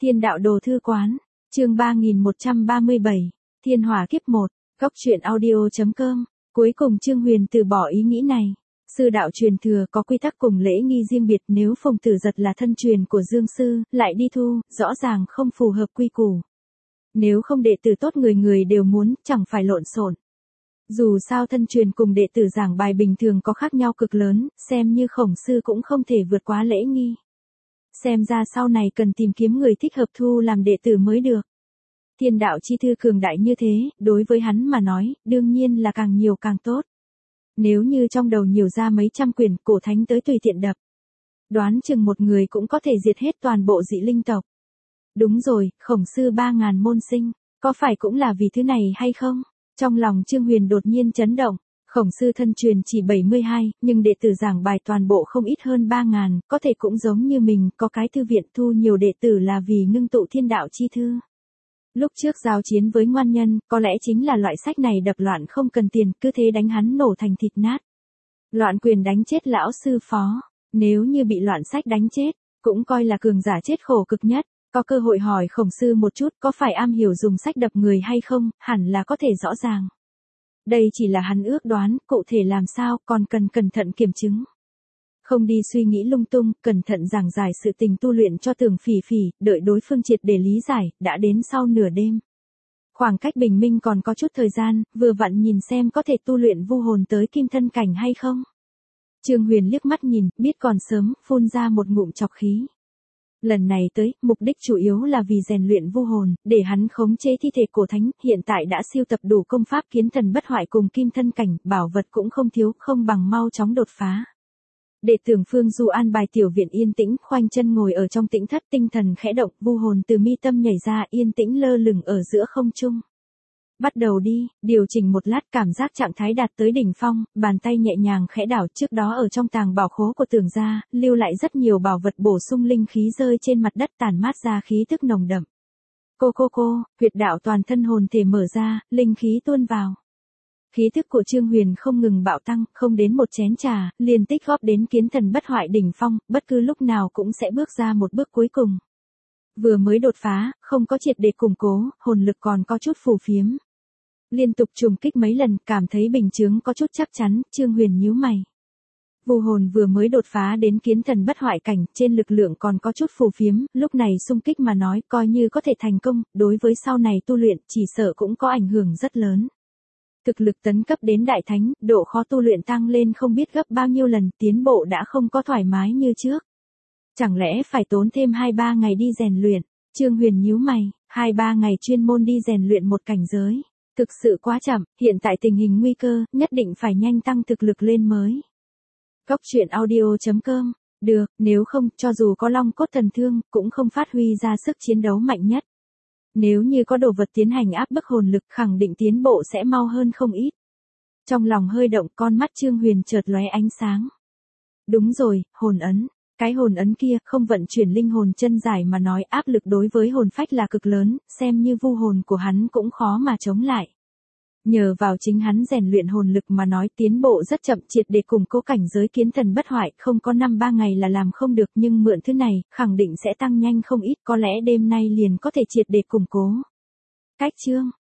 Thiên đạo đồ thư quán, chương 3137, Thiên hỏa kiếp 1, góc truyện audio.com. Cuối cùng Trương Huyền từ bỏ ý nghĩ này. Sư đạo truyền thừa có quy tắc cùng lễ nghi riêng biệt, nếu Phùng Tử Giật là thân truyền của Dương Sư, lại đi thu, rõ ràng không phù hợp quy củ. Nếu không đệ tử tốt người người đều muốn, chẳng phải lộn xộn. Dù sao thân truyền cùng đệ tử giảng bài bình thường có khác nhau cực lớn, xem như Khổng Sư cũng không thể vượt quá lễ nghi. Xem ra sau này cần tìm kiếm người thích hợp thu làm đệ tử mới được. Thiên đạo chi thư cường đại như thế, đối với hắn mà nói, đương nhiên là càng nhiều càng tốt. Nếu như trong đầu nhiều ra mấy trăm quyển, cổ thánh tới tùy tiện đập. Đoán chừng một người cũng có thể diệt hết toàn bộ dị linh tộc. Đúng rồi, Khổng Sư 3000 môn sinh, có phải cũng là vì thứ này hay không? Trong lòng Trương Huyền đột nhiên chấn động. Khổng Sư thân truyền chỉ 72, nhưng đệ tử giảng bài toàn bộ không ít hơn 3000, có thể cũng giống như mình, có cái thư viện thu nhiều đệ tử là vì ngưng tụ thiên đạo chi thư. Lúc trước giao chiến với ngoan nhân, có lẽ chính là loại sách này đập loạn không cần tiền, cứ thế đánh hắn nổ thành thịt nát. Loạn quyền đánh chết lão sư phó, nếu như bị loạn sách đánh chết, cũng coi là cường giả chết khổ cực nhất. Có cơ hội hỏi Khổng Sư một chút có phải am hiểu dùng sách đập người hay không, hẳn là có thể rõ ràng. Đây chỉ là hắn ước đoán, cụ thể làm sao còn cần cẩn thận kiểm chứng. Không đi suy nghĩ lung tung, cẩn thận giảng giải sự tình tu luyện cho Tưởng Phỉ Phỉ, đợi đối phương triệt để lý giải, đã đến sau nửa đêm. Khoảng cách bình minh còn có chút thời gian, vừa vặn nhìn xem có thể tu luyện vu hồn tới kim thân cảnh hay không. Trương Huyền liếc mắt nhìn, biết còn sớm, phun ra một ngụm chọc khí. Lần này tới, mục đích chủ yếu là vì rèn luyện vu hồn, để hắn khống chế thi thể cổ thánh, hiện tại đã siêu tập đủ công pháp kiến thần bất hoại cùng kim thân cảnh, bảo vật cũng không thiếu, không bằng mau chóng đột phá. Đệ tưởng Phương Du an bài tiểu viện yên tĩnh, khoanh chân ngồi ở trong tĩnh thất, tinh thần khẽ động, vu hồn từ mi tâm nhảy ra, yên tĩnh lơ lửng ở giữa không trung. Bắt đầu đi, điều chỉnh một lát, cảm giác trạng thái đạt tới đỉnh phong, bàn tay nhẹ nhàng khẽ đảo, trước đó ở trong tàng bảo khố của Tưởng gia, lưu lại rất nhiều bảo vật bổ sung linh khí rơi trên mặt đất tản mát ra khí tức nồng đậm. Cô, huyệt đạo toàn thân hồn thể mở ra, linh khí tuôn vào. Khí thức của Trương Huyền không ngừng bạo tăng, không đến một chén trà, liền tích góp đến kiến thần bất hoại đỉnh phong, bất cứ lúc nào cũng sẽ bước ra một bước cuối cùng. Vừa mới đột phá, không có triệt để củng cố, hồn lực còn có chút phù phiếm. Liên tục trùng kích mấy lần, cảm thấy bình chướng có chút chắc chắn, Trương Huyền nhíu mày. Vu hồn vừa mới đột phá đến kiến thần bất hoại cảnh, trên lực lượng còn có chút phù phiếm, lúc này xung kích mà nói, coi như có thể thành công, đối với sau này tu luyện, chỉ sợ cũng có ảnh hưởng rất lớn. Thực lực tấn cấp đến đại thánh, độ khó tu luyện tăng lên không biết gấp bao nhiêu lần, tiến bộ đã không có thoải mái như trước. Chẳng lẽ phải tốn thêm 2-3 ngày đi rèn luyện? Trương Huyền nhíu mày, 2-3 ngày chuyên môn đi rèn luyện một cảnh giới. Thực sự quá chậm, hiện tại tình hình nguy cơ, nhất định phải nhanh tăng thực lực lên mới. Góc truyện audio.com, được, nếu không, cho dù có long cốt thần thương, cũng không phát huy ra sức chiến đấu mạnh nhất. Nếu như có đồ vật tiến hành áp bức hồn lực, khẳng định tiến bộ sẽ mau hơn không ít. Trong lòng hơi động, con mắt Trương Huyền chợt lóe ánh sáng. Đúng rồi, hồn ấn. Cái hồn ấn kia, không vận chuyển linh hồn chân giải mà nói, áp lực đối với hồn phách là cực lớn, xem như vu hồn của hắn cũng khó mà chống lại. Nhờ vào chính hắn rèn luyện hồn lực mà nói, tiến bộ rất chậm, triệt để củng cố cảnh giới kiến thần bất hoại, không có 5-3 ngày là làm không được, nhưng mượn thứ này, khẳng định sẽ tăng nhanh không ít, có lẽ đêm nay liền có thể triệt để củng cố. Cách chương